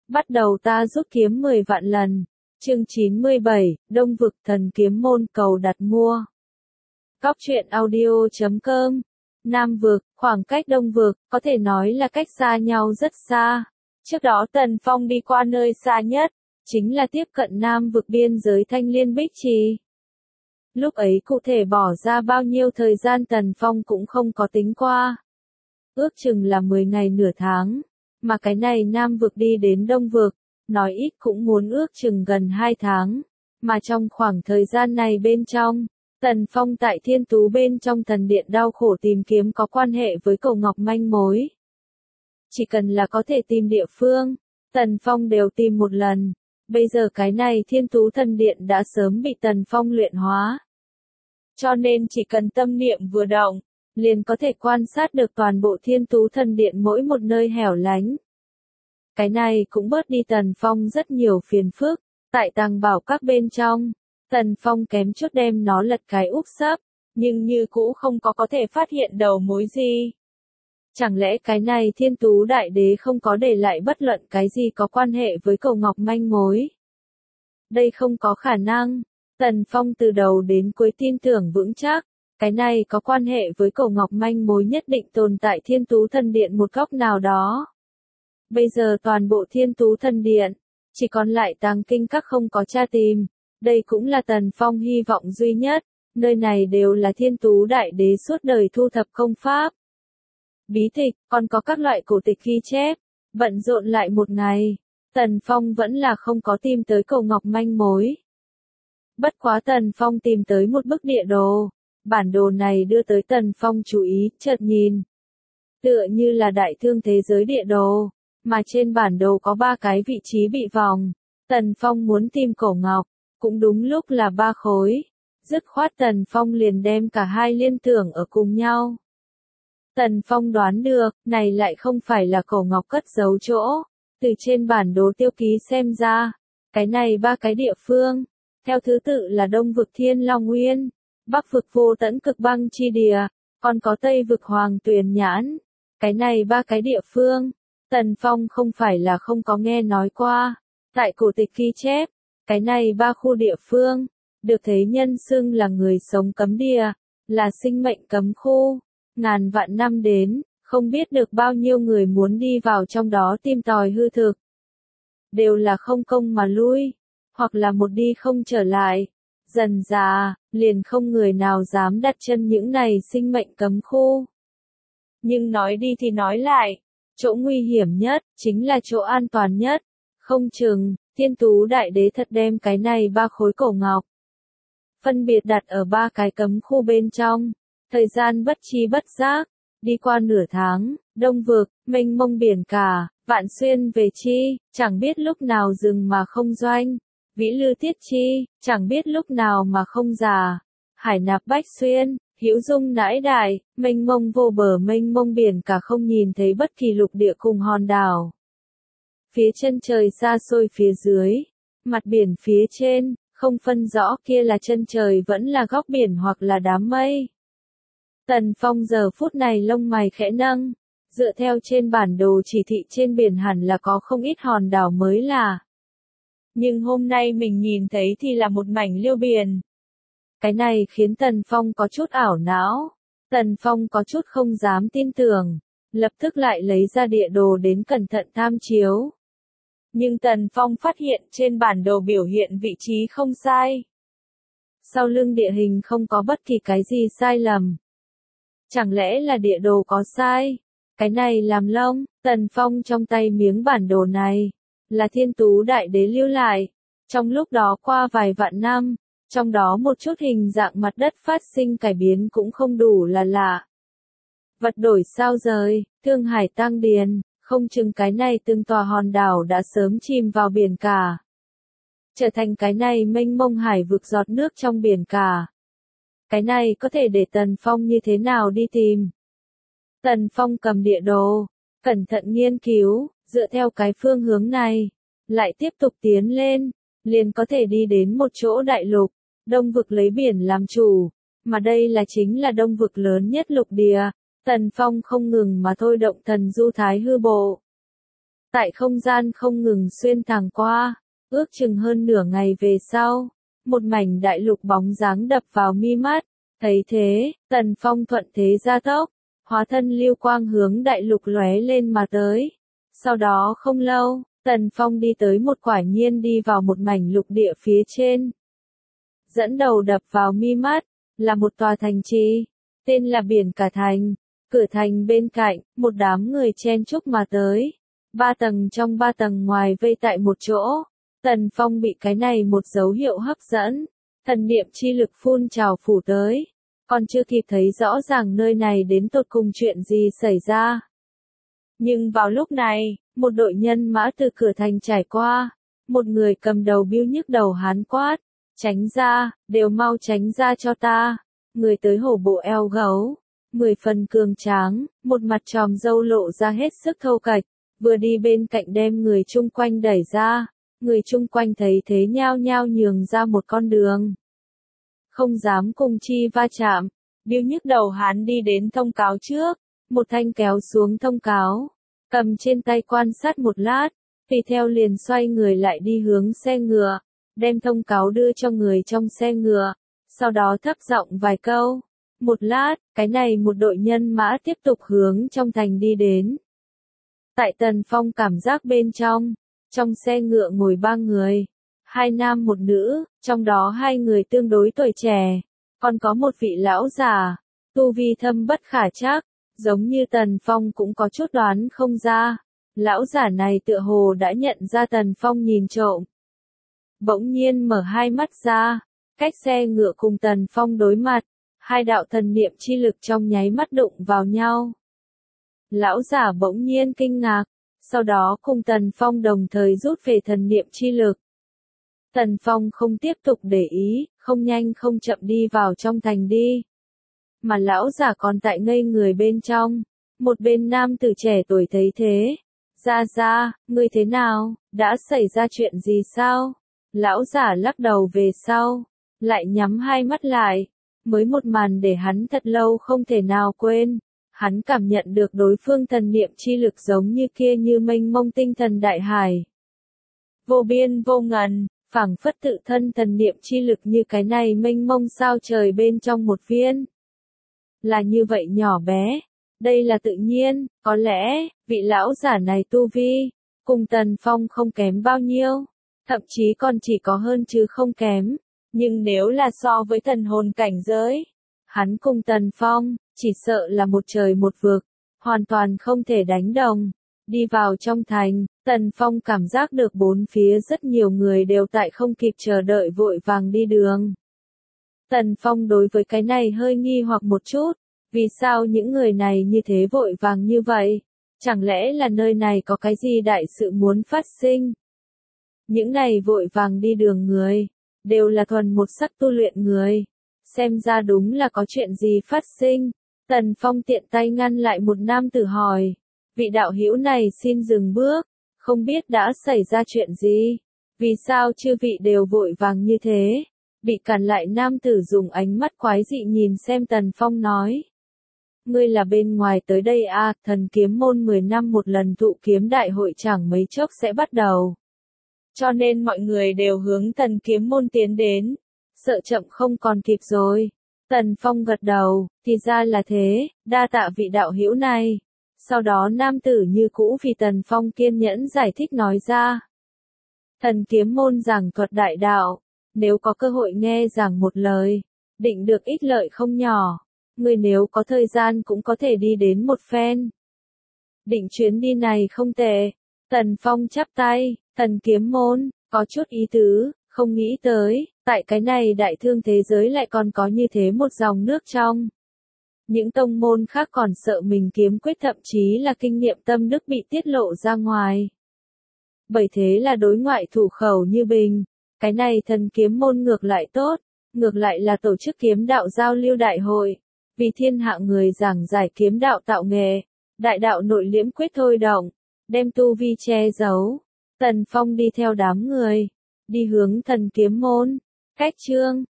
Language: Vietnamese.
Bắt đầu ta rút kiếm 10 vạn lần. Chương 97, Đông vực thần kiếm môn cầu đặt mua. Góc truyện audio.com. Nam vực, khoảng cách Đông vực, có thể nói là cách xa nhau rất xa. Trước đó Tần Phong đi qua nơi xa nhất, chính là tiếp cận Nam vực biên giới Thanh Liên Bích Trì. Lúc ấy cụ thể bỏ ra bao nhiêu thời gian Tần Phong cũng không có tính qua. Ước chừng là 10 ngày nửa tháng, mà cái này Nam vực đi đến Đông vực, nói ít cũng muốn ước chừng gần 2 tháng. Mà trong khoảng thời gian này bên trong, Tần Phong tại Thiên Tú bên trong thần điện đau khổ tìm kiếm có quan hệ với Cầu Ngọc manh mối. Chỉ cần là có thể tìm địa phương, Tần Phong đều tìm một lần. Bây giờ cái này Thiên Tú thần điện đã sớm bị Tần Phong luyện hóa. Cho nên chỉ cần tâm niệm vừa động, liền có thể quan sát được toàn bộ Thiên Tú thần điện mỗi một nơi hẻo lánh. Cái này cũng bớt đi Tần Phong rất nhiều phiền phức. Tại tàng bảo các bên trong, Tần Phong kém chút đem nó lật cái úp sấp, nhưng như cũ không có thể phát hiện đầu mối gì. Chẳng lẽ cái này Thiên Tú đại đế không có để lại bất luận cái gì có quan hệ với Cầu Ngọc manh mối? Đây không có khả năng. Tần Phong từ đầu đến cuối tin tưởng vững chắc, cái này có quan hệ với Cầu Ngọc manh mối nhất định tồn tại Thiên Tú thần điện một góc nào đó. Bây giờ toàn bộ Thiên Tú thần điện, chỉ còn lại Tàng Kinh Các không có tra tìm. Đây cũng là Tần Phong hy vọng duy nhất, nơi này đều là Thiên Tú đại đế suốt đời thu thập công pháp. Bí tịch, còn có các loại cổ tịch ghi chép. Bận rộn lại một ngày, Tần Phong vẫn là không có tìm tới Cầu Ngọc manh mối. Bất quá Tần Phong tìm tới một bức địa đồ. Bản đồ này đưa tới Tần Phong chú ý, chợt nhìn. Tựa như là đại thương thế giới địa đồ, mà trên bản đồ có 3 cái vị trí bị vòng. Tần Phong muốn tìm Cổ Ngọc, cũng đúng lúc là 3 khối. Dứt khoát Tần Phong liền đem cả hai liên tưởng ở cùng nhau. Tần Phong đoán được, này lại không phải là Cổ Ngọc cất giấu chỗ. Từ trên bản đồ tiêu ký xem ra, cái này 3 cái địa phương, theo thứ tự là Đông vực Thiên Long Nguyên, Bắc vực Vô Tẫn Cực Băng Chi Địa, còn có Tây vực Hoàng Tuyền Nhãn. Cái này 3 cái địa phương, Tần Phong không phải là không có nghe nói qua. Tại cổ tịch ghi chép, cái này 3 khu địa phương, được thế nhân xưng là người sống cấm địa, là sinh mệnh cấm khu. Ngàn vạn năm đến, không biết được bao nhiêu người muốn đi vào trong đó tìm tòi hư thực. Đều là không công mà lui, hoặc là một đi không trở lại. Dần dà, liền không người nào dám đặt chân những này sinh mệnh cấm khu. Nhưng nói đi thì nói lại, chỗ nguy hiểm nhất, chính là chỗ an toàn nhất. Không chừng, Thiên Tú đại đế thật đem cái này 3 khối cổ ngọc phân biệt đặt ở 3 cái cấm khu bên trong. Thời gian bất chi bất giác, đi qua nửa tháng, Đông vực, mênh mông biển cả, vạn xuyên về chi, chẳng biết lúc nào dừng mà không doanh. Vĩ lư tiết chi, chẳng biết lúc nào mà không già. Hải nạp bách xuyên, hữu dung nãi đại, mênh mông vô bờ mênh mông biển cả không nhìn thấy bất kỳ lục địa cùng hòn đảo. Phía chân trời xa xôi phía dưới, mặt biển phía trên, không phân rõ kia là chân trời vẫn là góc biển hoặc là đám mây. Tần Phong giờ phút này lông mày khẽ nâng, dựa theo trên bản đồ chỉ thị trên biển hẳn là có không ít hòn đảo mới là. Nhưng hôm nay mình nhìn thấy thì là một mảnh liêu biển. Cái này khiến Tần Phong có chút ảo não. Tần Phong có chút không dám tin tưởng, lập tức lại lấy ra địa đồ đến cẩn thận tham chiếu. Nhưng Tần Phong phát hiện trên bản đồ biểu hiện vị trí không sai. Sau lưng địa hình không có bất kỳ cái gì sai lầm. Chẳng lẽ là địa đồ có sai? Cái này làm lông, Tần Phong trong tay miếng bản đồ này, là Thiên Tú đại đế lưu lại. Trong lúc đó qua vài vạn năm, trong đó một chút hình dạng mặt đất phát sinh cải biến cũng không đủ là lạ. Vật đổi sao rời, Thương Hải Tăng Điền, không chừng cái này từng tòa hòn đảo đã sớm chìm vào biển cả. Trở thành cái này mênh mông hải vực giọt nước trong biển cả. Cái này có thể để Tần Phong như thế nào đi tìm? Tần Phong cầm địa đồ, cẩn thận nghiên cứu, dựa theo cái phương hướng này, lại tiếp tục tiến lên, liền có thể đi đến một chỗ đại lục. Đông vực lấy biển làm chủ, mà đây là chính là đông vực lớn nhất lục địa. Tần Phong không ngừng mà thôi động thần du thái hư bộ. Tại không gian không ngừng xuyên thẳng qua, ước chừng hơn nửa ngày về sau, một mảnh đại lục bóng dáng đập vào mi mắt, thấy thế, Tần Phong thuận thế gia tốc, hóa thân lưu quang hướng đại lục lóe lên mà tới. Sau đó không lâu, Tần Phong đi tới một quả nhiên đi vào một mảnh lục địa phía trên. Dẫn đầu đập vào mi mắt, là một tòa thành trì, tên là Biển Cả Thành. Cửa thành bên cạnh, một đám người chen chúc mà tới. 3 tầng trong 3 tầng ngoài vây tại một chỗ. Tần Phong bị cái này một dấu hiệu hấp dẫn. Thần niệm chi lực phun trào phủ tới. Còn chưa kịp thấy rõ ràng nơi này đến tột cùng chuyện gì xảy ra. Nhưng vào lúc này, một đội nhân mã từ cửa thành trải qua. Một người cầm đầu biêu nhức đầu hán quát. Tránh ra, đều mau tránh ra cho ta. Người tới hổ bộ eo gấu. 10 phần cường tráng, một mặt tròm râu lộ ra hết sức thô kệch, vừa đi bên cạnh đem người chung quanh đẩy ra, người chung quanh thấy thế nhao nhao nhường ra một con đường. Không dám cùng chi va chạm, biêu nhức đầu hán đi đến thông cáo trước, một thanh kéo xuống thông cáo, cầm trên tay quan sát một lát, tùy theo liền xoay người lại đi hướng xe ngựa, đem thông cáo đưa cho người trong xe ngựa, sau đó thấp giọng vài câu. Một lát, cái này một đội nhân mã tiếp tục hướng trong thành đi đến. Tại Tần Phong cảm giác bên trong xe ngựa ngồi 3 người, 2 nam 1 nữ, trong đó 2 người tương đối tuổi trẻ, còn có một vị lão già, tu vi thâm bất khả trắc, giống như Tần Phong cũng có chút đoán không ra. Lão giả này tựa hồ đã nhận ra Tần Phong nhìn trộm. Bỗng nhiên mở hai mắt ra, cách xe ngựa cùng Tần Phong đối mặt. 2 đạo thần niệm chi lực trong nháy mắt đụng vào nhau. Lão giả bỗng nhiên kinh ngạc, sau đó cùng Tần Phong đồng thời rút về thần niệm chi lực. Tần Phong không tiếp tục để ý, không nhanh không chậm đi vào trong thành đi. Mà lão giả còn tại ngây người bên trong. Một bên nam tử trẻ tuổi thấy thế. Ra, ngươi thế nào, đã xảy ra chuyện gì sao? Lão giả lắc đầu về sau, lại nhắm hai mắt lại. Mới một màn để hắn thật lâu không thể nào quên. Hắn cảm nhận được đối phương thần niệm chi lực giống như kia như mênh mông tinh thần đại hải. Vô biên vô ngần, phảng phất tự thân thần niệm chi lực như cái này mênh mông sao trời bên trong một viên. Là như vậy nhỏ bé. Đây là tự nhiên, có lẽ, vị lão giả này tu vi, cùng Tần Phong không kém bao nhiêu. Thậm chí còn chỉ có hơn chứ không kém. Nhưng nếu là so với thần hồn cảnh giới, hắn cùng Tần Phong, chỉ sợ là một trời một vực, hoàn toàn không thể đánh đồng. Đi vào trong thành, Tần Phong cảm giác được bốn phía rất nhiều người đều tại không kịp chờ đợi vội vàng đi đường. Tần Phong đối với cái này hơi nghi hoặc một chút, vì sao những người này như thế vội vàng như vậy? Chẳng lẽ là nơi này có cái gì đại sự muốn phát sinh? Những này vội vàng đi đường người, đều là thuần một sắc tu luyện người. Xem ra đúng là có chuyện gì phát sinh. Tần Phong tiện tay ngăn lại một nam tử hỏi. Vị đạo hữu này xin dừng bước. Không biết đã xảy ra chuyện gì? Vì sao chư vị đều vội vàng như thế? Bị cản lại nam tử dùng ánh mắt quái dị nhìn xem Tần Phong nói. Ngươi là bên ngoài tới đây à, thần kiếm môn 10 năm một lần tụ kiếm đại hội chẳng mấy chốc sẽ bắt đầu. Cho nên mọi người đều hướng thần kiếm môn tiến đến. Sợ chậm không còn kịp rồi. Tần Phong gật đầu, thì ra là thế, đa tạ vị đạo hữu này. Sau đó nam tử như cũ vì Tần Phong kiên nhẫn giải thích nói ra. Thần kiếm môn giảng thuật đại đạo, nếu có cơ hội nghe giảng một lời, định được ích lợi không nhỏ. Người nếu có thời gian cũng có thể đi đến một phen. Định chuyến đi này không tệ. Tần Phong chắp tay, thần kiếm môn, có chút ý tứ, không nghĩ tới, tại cái này đại thương thế giới lại còn có như thế một dòng nước trong. Những tông môn khác còn sợ mình kiếm quyết thậm chí là kinh nghiệm tâm đức bị tiết lộ ra ngoài. Bởi thế là đối ngoại thủ khẩu như bình, cái này thần kiếm môn ngược lại tốt, ngược lại là tổ chức kiếm đạo giao lưu đại hội. Vì thiên hạ người giảng giải kiếm đạo tạo nghệ, đại đạo nội liễm quyết thôi động, đem tu vi che giấu. Tần Phong đi theo đám người, đi hướng thần kiếm môn. Cách chương